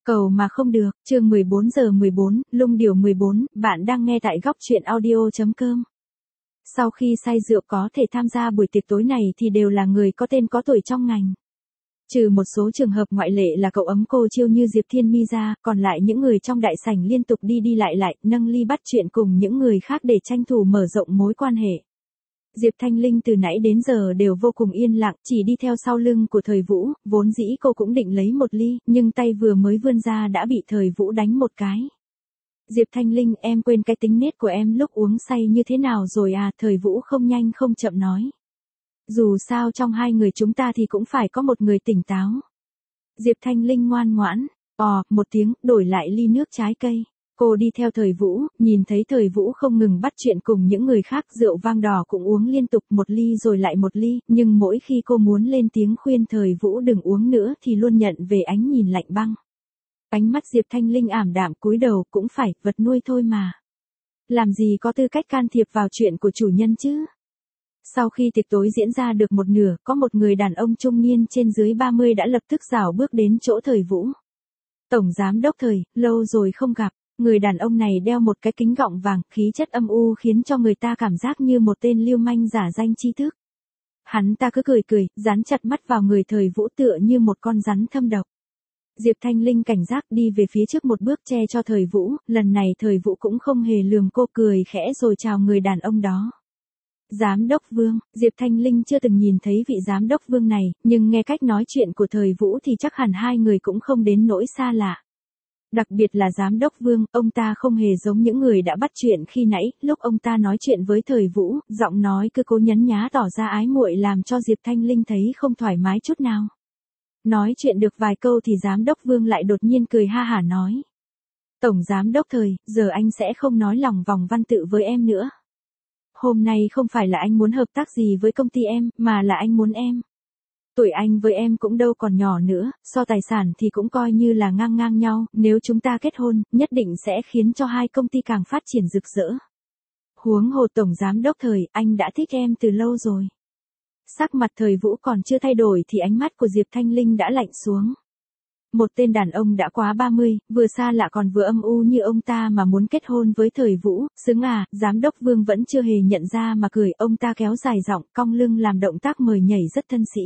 Cầu mà không được, chương 14:14, Lung Điểu 14, bạn đang nghe tại góc truyện audio.com. Sau khi say rượu có thể tham gia buổi tiệc tối này thì đều là người có tên có tuổi trong ngành. Trừ một số trường hợp ngoại lệ là cậu ấm cô chiêu như Diệp Thiên Mi ra, còn lại những người trong đại sảnh liên tục đi đi lại, nâng ly bắt chuyện cùng những người khác để tranh thủ mở rộng mối quan hệ. Diệp Thanh Linh từ nãy đến giờ đều vô cùng yên lặng, chỉ đi theo sau lưng của Thời Vũ, vốn dĩ cô cũng định lấy một ly, nhưng tay vừa mới vươn ra đã bị Thời Vũ đánh một cái. Diệp Thanh Linh, em quên cái tính nết của em lúc uống say như thế nào rồi à? Thời Vũ không nhanh không chậm nói. Dù sao trong hai người chúng ta thì cũng phải có một người tỉnh táo. Diệp Thanh Linh ngoan ngoãn, một tiếng, đổi lại ly nước trái cây. Cô đi theo Thời Vũ, nhìn thấy Thời Vũ không ngừng bắt chuyện cùng những người khác, rượu vang đỏ cũng uống liên tục một ly rồi lại một ly, nhưng mỗi khi cô muốn lên tiếng khuyên Thời Vũ đừng uống nữa thì luôn nhận về ánh nhìn lạnh băng. Ánh mắt Diệp Thanh Linh ảm đạm cúi đầu, cũng phải, vật nuôi thôi mà. Làm gì có tư cách can thiệp vào chuyện của chủ nhân chứ? Sau khi tiệc tối diễn ra được một nửa, có một người đàn ông trung niên trên dưới 30 đã lập tức rảo bước đến chỗ Thời Vũ. Tổng giám đốc Thời, lâu rồi không gặp. Người đàn ông này đeo một cái kính gọng vàng, khí chất âm u khiến cho người ta cảm giác như một tên lưu manh giả danh tri thức. Hắn ta cứ cười, dán chặt mắt vào người Thời Vũ tựa như một con rắn thâm độc. Diệp Thanh Linh cảnh giác đi về phía trước một bước che cho Thời Vũ, lần này Thời Vũ cũng không hề lườm cô, cười khẽ rồi chào người đàn ông đó. Giám đốc Vương, Diệp Thanh Linh chưa từng nhìn thấy vị giám đốc Vương này, nhưng nghe cách nói chuyện của Thời Vũ thì chắc hẳn hai người cũng không đến nỗi xa lạ. Đặc biệt là giám đốc Vương, ông ta không hề giống những người đã bắt chuyện khi nãy, lúc ông ta nói chuyện với Thời Vũ, giọng nói cứ cố nhấn nhá tỏ ra ái muội làm cho Diệp Thanh Linh thấy không thoải mái chút nào. Nói chuyện được vài câu thì giám đốc Vương lại đột nhiên cười ha hả nói. Tổng giám đốc Thời, giờ anh sẽ không nói lòng vòng văn tự với em nữa. Hôm nay không phải là anh muốn hợp tác gì với công ty em, mà là anh muốn em. Tuổi anh với em cũng đâu còn nhỏ nữa, so tài sản thì cũng coi như là ngang ngang nhau, nếu chúng ta kết hôn, nhất định sẽ khiến cho hai công ty càng phát triển rực rỡ. Huống hồ tổng giám đốc Thời, anh đã thích em từ lâu rồi. Sắc mặt Thời Vũ còn chưa thay đổi thì ánh mắt của Diệp Thanh Linh đã lạnh xuống. Một tên đàn ông đã quá 30, vừa xa lạ còn vừa âm u như ông ta mà muốn kết hôn với Thời Vũ, xứng à? Giám đốc Vương vẫn chưa hề nhận ra mà cười, ông ta kéo dài giọng, cong lưng làm động tác mời nhảy rất thân sĩ.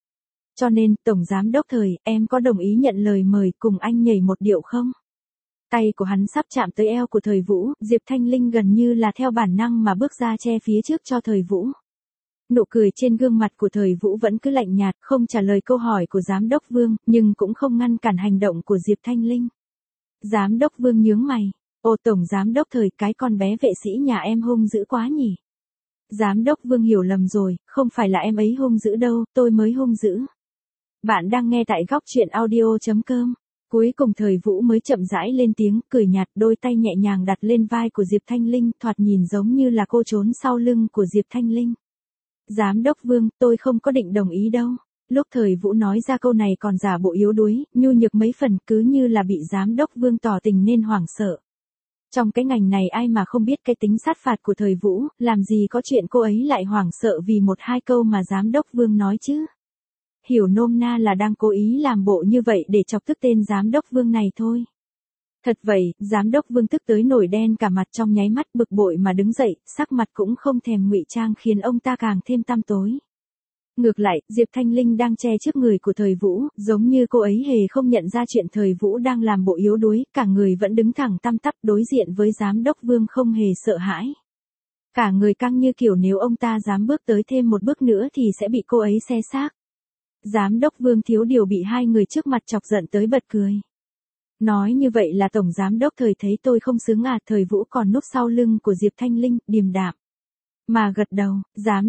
Cho nên, tổng giám đốc Thời, em có đồng ý nhận lời mời cùng anh nhảy một điệu không? Tay của hắn sắp chạm tới eo của Thời Vũ, Diệp Thanh Linh gần như là theo bản năng mà bước ra che phía trước cho Thời Vũ. Nụ cười trên gương mặt của Thời Vũ vẫn cứ lạnh nhạt, không trả lời câu hỏi của giám đốc Vương, nhưng cũng không ngăn cản hành động của Diệp Thanh Linh. Giám đốc Vương nhướng mày, tổng giám đốc Thời, cái con bé vệ sĩ nhà em hung dữ quá nhỉ? Giám đốc Vương hiểu lầm rồi, không phải là em ấy hung dữ đâu, tôi mới hung dữ. Bạn đang nghe tại góc truyện audio.com. Cuối cùng Thời Vũ mới chậm rãi lên tiếng, cười nhạt, đôi tay nhẹ nhàng đặt lên vai của Diệp Thanh Linh, thoạt nhìn giống như là cô trốn sau lưng của Diệp Thanh Linh. Giám đốc Vương, tôi không có định đồng ý đâu. Lúc Thời Vũ nói ra câu này còn giả bộ yếu đuối, nhu nhược mấy phần, cứ như là bị giám đốc Vương tỏ tình nên hoảng sợ. Trong cái ngành này ai mà không biết cái tính sát phạt của Thời Vũ, làm gì có chuyện cô ấy lại hoảng sợ vì một hai câu mà giám đốc Vương nói chứ. Hiểu nôm na là đang cố ý làm bộ như vậy để chọc tức tên giám đốc Vương này thôi. Thật vậy, giám đốc Vương tức tới nổi đen cả mặt, trong nháy mắt bực bội mà đứng dậy, sắc mặt cũng không thèm ngụy trang khiến ông ta càng thêm tăm tối. Ngược lại, Diệp Thanh Linh đang che trước người của Thời Vũ, giống như cô ấy hề không nhận ra chuyện Thời Vũ đang làm bộ yếu đuối, cả người vẫn đứng thẳng tăm tắp đối diện với giám đốc Vương không hề sợ hãi. Cả người căng như kiểu nếu ông ta dám bước tới thêm một bước nữa thì sẽ bị cô ấy xé xác. Giám đốc Vương thiếu điều bị hai người trước mặt chọc giận tới bật cười. Nói như vậy là tổng giám đốc Thời thấy tôi không xứng à? Thời Vũ còn núp sau lưng của Diệp Thanh Linh, điềm đạm mà gật đầu. Giám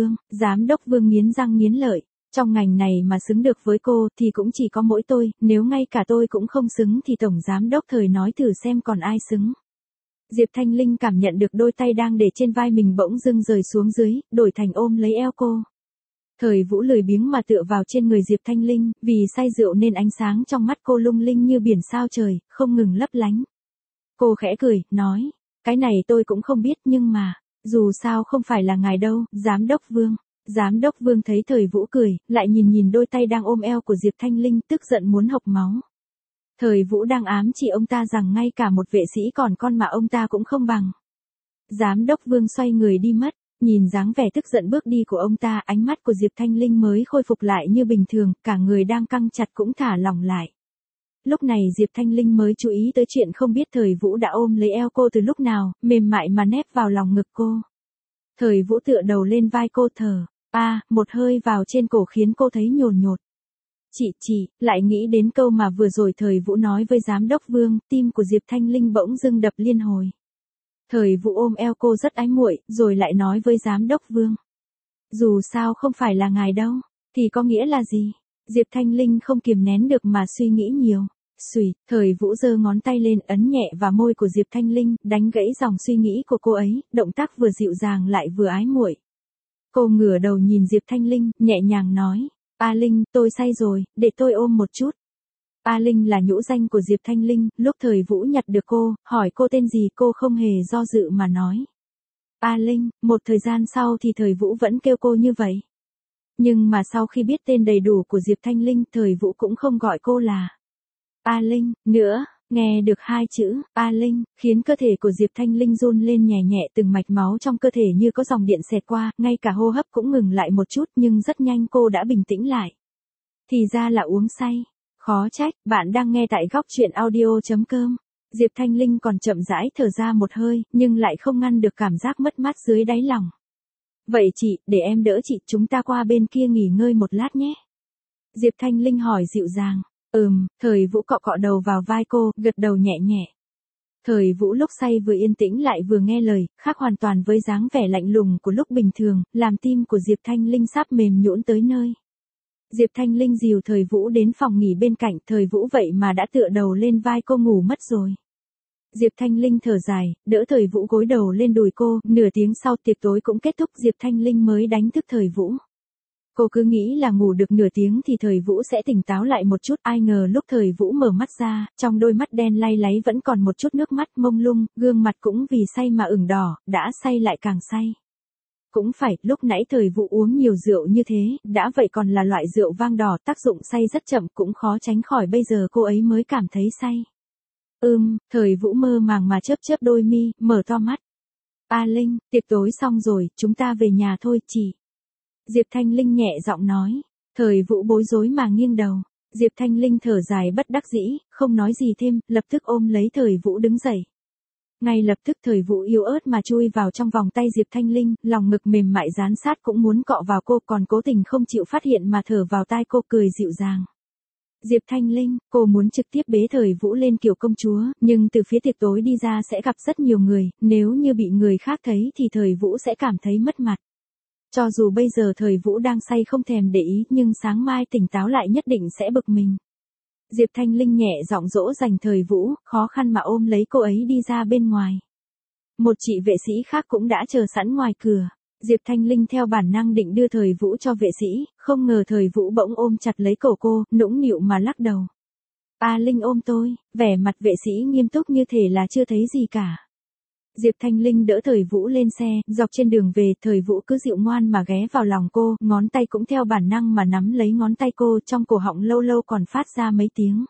đốc Vương nghiến răng nghiến lợi, trong ngành này mà xứng được với cô thì cũng chỉ có mỗi tôi, nếu ngay cả tôi cũng không xứng thì tổng giám đốc Thời nói thử xem còn ai xứng. Diệp Thanh Linh cảm nhận được đôi tay đang để trên vai mình bỗng dưng rời xuống dưới, đổi thành ôm lấy eo cô. Thời Vũ lười biếng mà tựa vào trên người Diệp Thanh Linh, vì say rượu nên ánh sáng trong mắt cô lung linh như biển sao trời, không ngừng lấp lánh. Cô khẽ cười, nói, cái này tôi cũng không biết nhưng mà, dù sao không phải là ngài đâu, giám đốc Vương. Giám đốc Vương thấy Thời Vũ cười, lại nhìn đôi tay đang ôm eo của Diệp Thanh Linh, tức giận muốn hộc máu. Thời Vũ đang ám chỉ ông ta rằng ngay cả một vệ sĩ còn con mà ông ta cũng không bằng. Giám đốc Vương xoay người đi mất, nhìn dáng vẻ tức giận bước đi của ông ta, ánh mắt của Diệp Thanh Linh mới khôi phục lại như bình thường, cả người đang căng chặt cũng thả lỏng lại. Lúc này Diệp Thanh Linh mới chú ý tới chuyện không biết Thời Vũ đã ôm lấy eo cô từ lúc nào, mềm mại mà nép vào lòng ngực cô. Thời Vũ tựa đầu lên vai cô thở, một hơi vào trên cổ khiến cô thấy nhồn nhột. Chị, lại nghĩ đến câu mà vừa rồi Thời Vũ nói với giám đốc Vương, tim của Diệp Thanh Linh bỗng dưng đập liên hồi. Thời Vũ ôm eo cô rất ái muội, rồi lại nói với giám đốc Vương. Dù sao không phải là ngài đâu, thì có nghĩa là gì? Diệp Thanh Linh không kiềm nén được mà suy nghĩ nhiều. Thời Vũ giơ ngón tay lên ấn nhẹ vào môi của Diệp Thanh Linh, đánh gãy dòng suy nghĩ của cô ấy, động tác vừa dịu dàng lại vừa ái muội. Cô ngửa đầu nhìn Diệp Thanh Linh, nhẹ nhàng nói, Linh, tôi say rồi, để tôi ôm một chút. Linh là nhũ danh của Diệp Thanh Linh, lúc Thời Vũ nhặt được cô, hỏi cô tên gì cô không hề do dự mà nói. Linh, một thời gian sau thì Thời Vũ vẫn kêu cô như vậy. Nhưng mà sau khi biết tên đầy đủ của Diệp Thanh Linh, Thời Vũ cũng không gọi cô là Linh nữa. Nghe được hai chữ Linh, khiến cơ thể của Diệp Thanh Linh run lên nhẹ nhẹ, từng mạch máu trong cơ thể như có dòng điện xẹt qua, ngay cả hô hấp cũng ngừng lại một chút, nhưng rất nhanh cô đã bình tĩnh lại. Thì ra là uống say. Khó trách, bạn đang nghe tại góc truyện audio.com. Diệp Thanh Linh còn chậm rãi thở ra một hơi, nhưng lại không ngăn được cảm giác mất mát dưới đáy lòng. Vậy chị, để em đỡ chị, chúng ta qua bên kia nghỉ ngơi một lát nhé. Diệp Thanh Linh hỏi dịu dàng. Thời Vũ cọ cọ đầu vào vai cô, gật đầu nhẹ nhẹ. Thời Vũ lúc say vừa yên tĩnh lại vừa nghe lời, khác hoàn toàn với dáng vẻ lạnh lùng của lúc bình thường, làm tim của Diệp Thanh Linh sắp mềm nhũn tới nơi. Diệp Thanh Linh dìu Thời Vũ đến phòng nghỉ bên cạnh, Thời Vũ vậy mà đã tựa đầu lên vai cô ngủ mất rồi. Diệp Thanh Linh thở dài, đỡ Thời Vũ gối đầu lên đùi cô, nửa tiếng sau tiệc tối cũng kết thúc, Diệp Thanh Linh mới đánh thức Thời Vũ. Cô cứ nghĩ là ngủ được nửa tiếng thì Thời Vũ sẽ tỉnh táo lại một chút, ai ngờ lúc Thời Vũ mở mắt ra, trong đôi mắt đen lay láy vẫn còn một chút nước mắt mông lung, gương mặt cũng vì say mà ửng đỏ, đã say lại càng say. Cũng phải, lúc nãy Thời Vũ uống nhiều rượu như thế, đã vậy còn là loại rượu vang đỏ, tác dụng say rất chậm, cũng khó tránh khỏi bây giờ cô ấy mới cảm thấy say. Thời Vũ mơ màng mà chớp chớp đôi mi, mở to mắt. Linh, tiệc tối xong rồi, chúng ta về nhà thôi chị. Diệp Thanh Linh nhẹ giọng nói. Thời Vũ bối rối mà nghiêng đầu. Diệp Thanh Linh thở dài bất đắc dĩ, không nói gì thêm, lập tức ôm lấy Thời Vũ đứng dậy. Ngay lập tức Thời Vũ yếu ớt mà chui vào trong vòng tay Diệp Thanh Linh, lòng ngực mềm mại dán sát cũng muốn cọ vào cô, còn cố tình không chịu phát hiện mà thở vào tai cô, cười dịu dàng. Diệp Thanh Linh, cô muốn trực tiếp bế Thời Vũ lên kiểu công chúa, nhưng từ phía tiệc tối đi ra sẽ gặp rất nhiều người, nếu như bị người khác thấy thì Thời Vũ sẽ cảm thấy mất mặt. Cho dù bây giờ Thời Vũ đang say không thèm để ý, nhưng sáng mai tỉnh táo lại nhất định sẽ bực mình. Diệp Thanh Linh nhẹ giọng dỗ dành Thời Vũ, khó khăn mà ôm lấy cô ấy đi ra bên ngoài. Một chị vệ sĩ khác cũng đã chờ sẵn ngoài cửa. Diệp Thanh Linh theo bản năng định đưa Thời Vũ cho vệ sĩ, không ngờ Thời Vũ bỗng ôm chặt lấy cổ cô, nũng nịu mà lắc đầu. Linh ôm tôi, vẻ mặt vệ sĩ nghiêm túc như thể là chưa thấy gì cả. Diệp Thanh Linh đỡ Thời Vũ lên xe, dọc trên đường về, Thời Vũ cứ dịu ngoan mà ghé vào lòng cô, ngón tay cũng theo bản năng mà nắm lấy ngón tay cô, trong cổ họng lâu lâu còn phát ra mấy tiếng.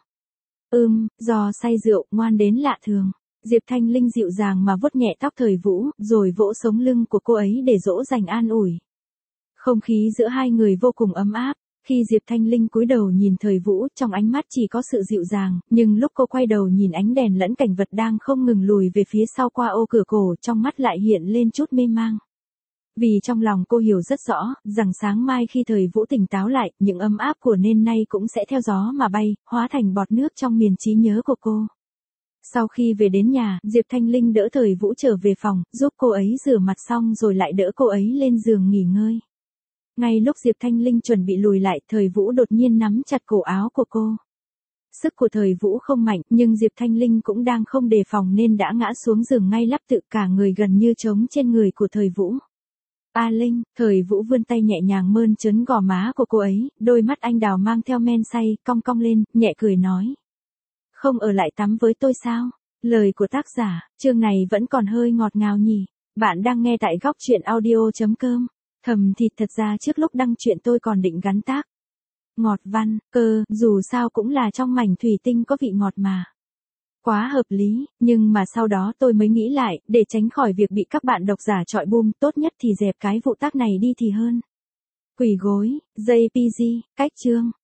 Do say rượu, ngoan đến lạ thường. Diệp Thanh Linh dịu dàng mà vuốt nhẹ tóc Thời Vũ, rồi vỗ sống lưng của cô ấy để dỗ dành an ủi. Không khí giữa hai người vô cùng ấm áp. Khi Diệp Thanh Linh cúi đầu nhìn Thời Vũ, trong ánh mắt chỉ có sự dịu dàng, nhưng lúc cô quay đầu nhìn ánh đèn lẫn cảnh vật đang không ngừng lùi về phía sau qua ô cửa cổ, trong mắt lại hiện lên chút mê mang. Vì trong lòng cô hiểu rất rõ, rằng sáng mai khi Thời Vũ tỉnh táo lại, những ấm áp của nên nay cũng sẽ theo gió mà bay, hóa thành bọt nước trong miền trí nhớ của cô. Sau khi về đến nhà, Diệp Thanh Linh đỡ Thời Vũ trở về phòng, giúp cô ấy rửa mặt xong rồi lại đỡ cô ấy lên giường nghỉ ngơi. Ngay lúc Diệp Thanh Linh chuẩn bị lùi lại, Thời Vũ đột nhiên nắm chặt cổ áo của cô. Sức của Thời Vũ không mạnh, nhưng Diệp Thanh Linh cũng đang không đề phòng nên đã ngã xuống giường ngay lắp tự, cả người gần như trống trên người của Thời Vũ. Linh, Thời Vũ vươn tay nhẹ nhàng mơn trớn gò má của cô ấy, đôi mắt anh đào mang theo men say, cong cong lên, nhẹ cười nói. Không ở lại tắm với tôi sao? Lời của tác giả, chương này vẫn còn hơi ngọt ngào nhỉ. Bạn đang nghe tại góc truyện audio.com. Thầm thì thật ra trước lúc đăng truyện tôi còn định gắn tag Ngọt văn, dù sao cũng là trong mảnh thủy tinh có vị ngọt mà. Quá hợp lý, nhưng mà sau đó tôi mới nghĩ lại, để tránh khỏi việc bị các bạn độc giả chọi boom, tốt nhất thì dẹp cái vụ tác này đi thì hơn. Quỷ gối, JPG, cách chương.